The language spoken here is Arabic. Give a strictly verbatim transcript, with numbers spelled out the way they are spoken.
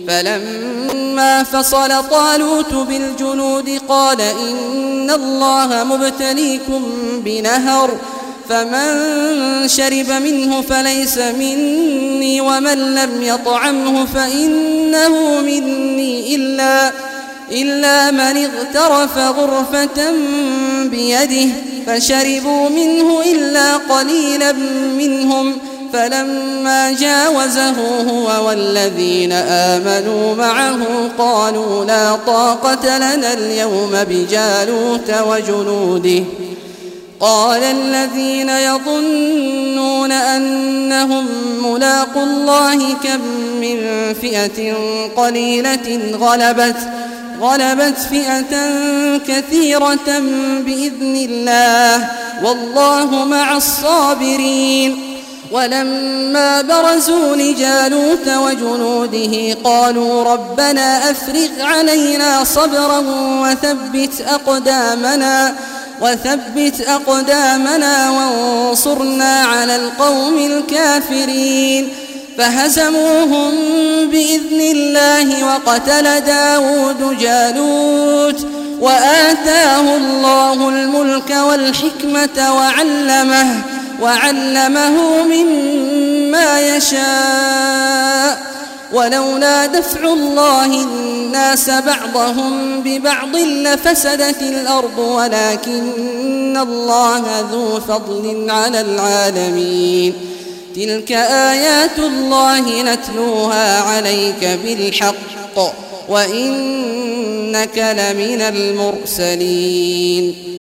فلما فصل طالوت بالجنود قال إن الله مبتليكم بنهر فمن شرب منه فليس مني ومن لم يطعمه فإنه مني إلا, إلا من اغترف غرفة بيده فشربوا منه إلا قليلا منهم فلما جاوزه هو والذين آمنوا معه قالوا لا طاقة لنا اليوم بجالوت وجنوده قال الذين يظنون أنهم ملاقو الله كم من فئة قليلة غلبت غلبت فئة كثيرة بإذن الله والله مع الصابرين. ولما برزوا لجالوت وجنوده قالوا ربنا أفرغ علينا صبرا وثبت أقدامنا وثبت أقدامنا وانصرنا على القوم الكافرين فهزموهم بإذن الله وقتل داود جالوت وآتاه الله الملك والحكمة وعلمه وعلمه مما يشاء ولولا دفع الله الناس بعضهم ببعض لفسدت الأرض ولكن الله ذو فضل على العالمين. تلك آيات الله نتلوها عليك بالحق وإنك لمن المرسلين.